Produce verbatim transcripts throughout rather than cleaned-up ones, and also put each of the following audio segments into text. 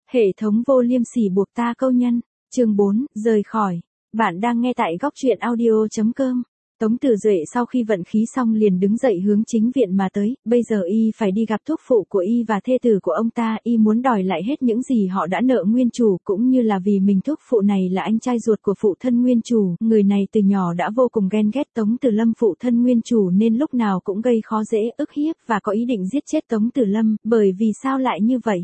Hệ thống vô liêm sỉ buộc ta câu nhân. Chương bốn, rời khỏi. Bạn đang nghe tại góc truyện audio chấm com. Tống Tử Duệ sau khi vận khí xong liền đứng dậy hướng chính viện mà tới, bây giờ y phải đi gặp thúc phụ của y và thê tử của ông ta, y muốn đòi lại hết những gì họ đã nợ nguyên chủ, cũng như là vì mình thúc phụ này là anh trai ruột của phụ thân nguyên chủ, người này từ nhỏ đã vô cùng ghen ghét Tống Tử Lâm phụ thân nguyên chủ nên lúc nào cũng gây khó dễ, ức hiếp và có ý định giết chết Tống Tử Lâm, bởi vì sao lại như vậy?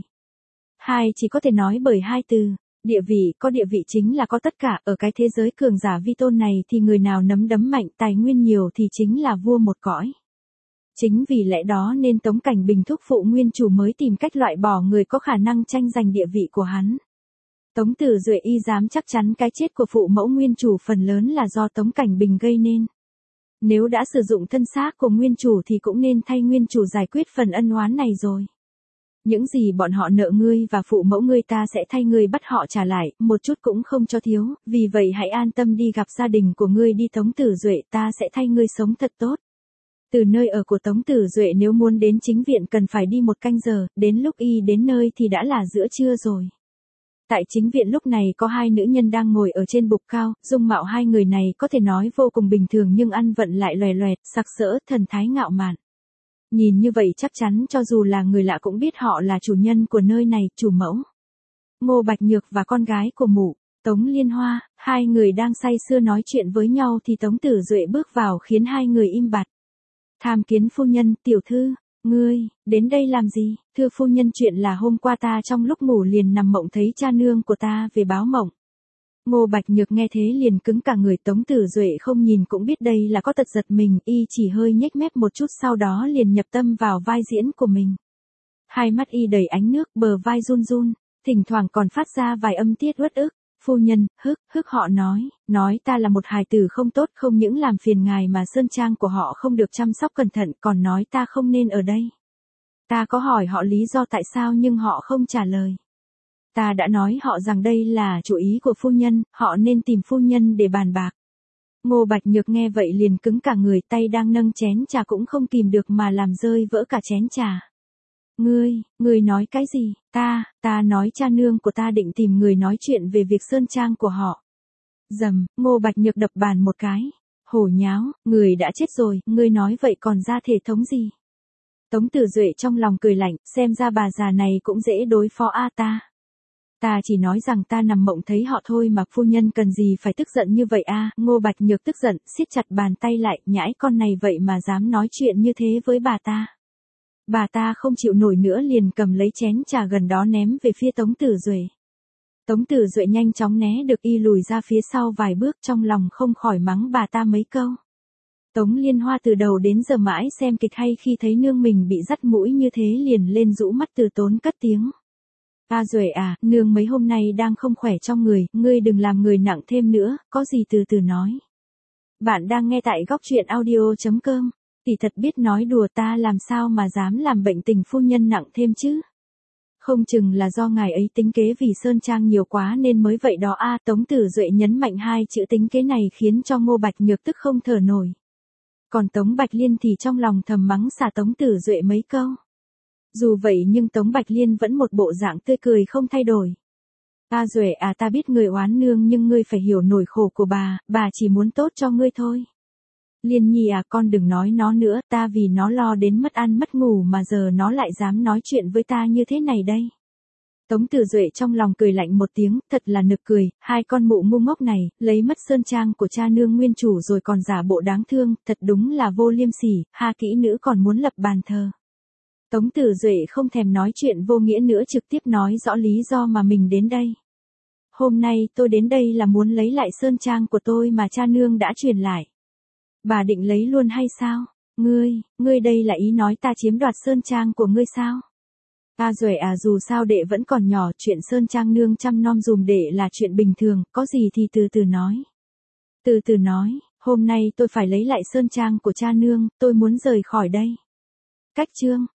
Hai chỉ có thể nói bởi hai từ. Địa vị, có địa vị chính là có tất cả, ở cái thế giới cường giả vi tôn này thì người nào nắm đấm mạnh, tài nguyên nhiều thì chính là vua một cõi. Chính vì lẽ đó nên Tống Cảnh Bình thúc phụ nguyên chủ mới tìm cách loại bỏ người có khả năng tranh giành địa vị của hắn. Tống Tử Duệ y dám chắc chắn cái chết của phụ mẫu nguyên chủ phần lớn là do Tống Cảnh Bình gây nên. Nếu đã sử dụng thân xác của nguyên chủ thì cũng nên thay nguyên chủ giải quyết phần ân oán này rồi. Những gì bọn họ nợ ngươi và phụ mẫu ngươi ta sẽ thay ngươi bắt họ trả lại, một chút cũng không cho thiếu, vì vậy hãy an tâm đi gặp gia đình của ngươi đi Tống Tử Duệ, ta sẽ thay ngươi sống thật tốt. Từ nơi ở của Tống Tử Duệ nếu muốn đến chính viện cần phải đi một canh giờ, đến lúc y đến nơi thì đã là giữa trưa rồi. Tại chính viện lúc này có hai nữ nhân đang ngồi ở trên bục cao, dung mạo hai người này có thể nói vô cùng bình thường nhưng ăn vận lại loè loẹt, sặc sỡ, thần thái ngạo mạn. Nhìn như vậy chắc chắn cho dù là người lạ cũng biết họ là chủ nhân của nơi này, chủ mẫu. Ngô Bạch Nhược và con gái của mụ, Tống Liên Hoa, hai người đang say sưa nói chuyện với nhau thì Tống Tử Duệ bước vào khiến hai người im bặt. Tham kiến phu nhân, tiểu thư, ngươi, đến đây làm gì? Thưa phu nhân, chuyện là hôm qua ta trong lúc ngủ liền nằm mộng thấy cha nương của ta về báo mộng. Ngô Bạch Nhược nghe thế liền cứng cả người, Tống Tử Duệ không nhìn cũng biết đây là có tật giật mình, y chỉ hơi nhếch mép một chút sau đó liền nhập tâm vào vai diễn của mình. Hai mắt y đầy ánh nước, bờ vai run run, thỉnh thoảng còn phát ra vài âm tiết uất ức. Phu nhân, hức, hức họ nói, nói ta là một hài tử không tốt, không những làm phiền ngài mà sơn trang của họ không được chăm sóc cẩn thận, còn nói ta không nên ở đây. Ta có hỏi họ lý do tại sao nhưng họ không trả lời. Ta đã nói họ rằng đây là chủ ý của phu nhân, họ nên tìm phu nhân để bàn bạc. Ngô Bạch Nhược nghe vậy liền cứng cả người, tay đang nâng chén trà cũng không kìm được mà làm rơi vỡ cả chén trà. Ngươi, ngươi nói cái gì? Ta, ta nói cha nương của ta định tìm người nói chuyện về việc sơn trang của họ. Dầm, Ngô Bạch Nhược đập bàn một cái. Hổ nháo, người đã chết rồi, ngươi nói vậy còn ra thể thống gì? Tống Tử Duệ trong lòng cười lạnh, xem ra bà già này cũng dễ đối phó a ta. Ta chỉ nói rằng ta nằm mộng thấy họ thôi mà phu nhân cần gì phải tức giận như vậy a? Ngô Bạch Nhược tức giận, siết chặt bàn tay lại, nhãi con này vậy mà dám nói chuyện như thế với bà ta. Bà ta không chịu nổi nữa liền cầm lấy chén trà gần đó ném về phía Tống Tử Duệ. Tống Tử Duệ nhanh chóng né được, y lùi ra phía sau vài bước, trong lòng không khỏi mắng bà ta mấy câu. Tống Liên Hoa từ đầu đến giờ mãi xem kịch hay, khi thấy nương mình bị dắt mũi như thế liền lên rũ mắt từ tốn cất tiếng. A Duệ à, nương mấy hôm nay đang không khỏe trong người, ngươi đừng làm người nặng thêm nữa, có gì từ từ nói. Bạn đang nghe tại góc truyện audio chấm com. Tỷ thật biết nói đùa, ta làm sao mà dám làm bệnh tình phu nhân nặng thêm chứ? Không chừng là do ngài ấy tính kế vì sơn trang nhiều quá nên mới vậy đó a. Tống Tử Duệ nhấn mạnh hai chữ tính kế này khiến cho Ngô Bạch Nhược tức không thở nổi. Còn Tống Bạch Liên thì trong lòng thầm mắng xả Tống Tử Duệ mấy câu. Dù vậy nhưng Tống Bạch Liên vẫn một bộ dạng tươi cười không thay đổi. A Duệ à, ta biết người oán nương nhưng ngươi phải hiểu nỗi khổ của bà, bà chỉ muốn tốt cho ngươi thôi. Liên Nhi à, con đừng nói nó nữa, ta vì nó lo đến mất ăn mất ngủ mà giờ nó lại dám nói chuyện với ta như thế này đây. Tống Tử Duệ trong lòng cười lạnh một tiếng, thật là nực cười, hai con mụ ngu ngốc này, lấy mất sơn trang của cha nương nguyên chủ rồi còn giả bộ đáng thương, thật đúng là vô liêm sỉ, ha kỹ nữ còn muốn lập bàn thờ. Tống Tử Duệ không thèm nói chuyện vô nghĩa nữa, trực tiếp nói rõ lý do mà mình đến đây. Hôm nay tôi đến đây là muốn lấy lại sơn trang của tôi mà cha nương đã truyền lại. Bà định lấy luôn hay sao? Ngươi, ngươi đây là ý nói ta chiếm đoạt sơn trang của ngươi sao? A Duệ à, dù sao đệ vẫn còn nhỏ, chuyện sơn trang nương chăm nom dùm đệ là chuyện bình thường, có gì thì từ từ nói. Từ từ nói, hôm nay tôi phải lấy lại sơn trang của cha nương, tôi muốn rời khỏi đây. Cách chương.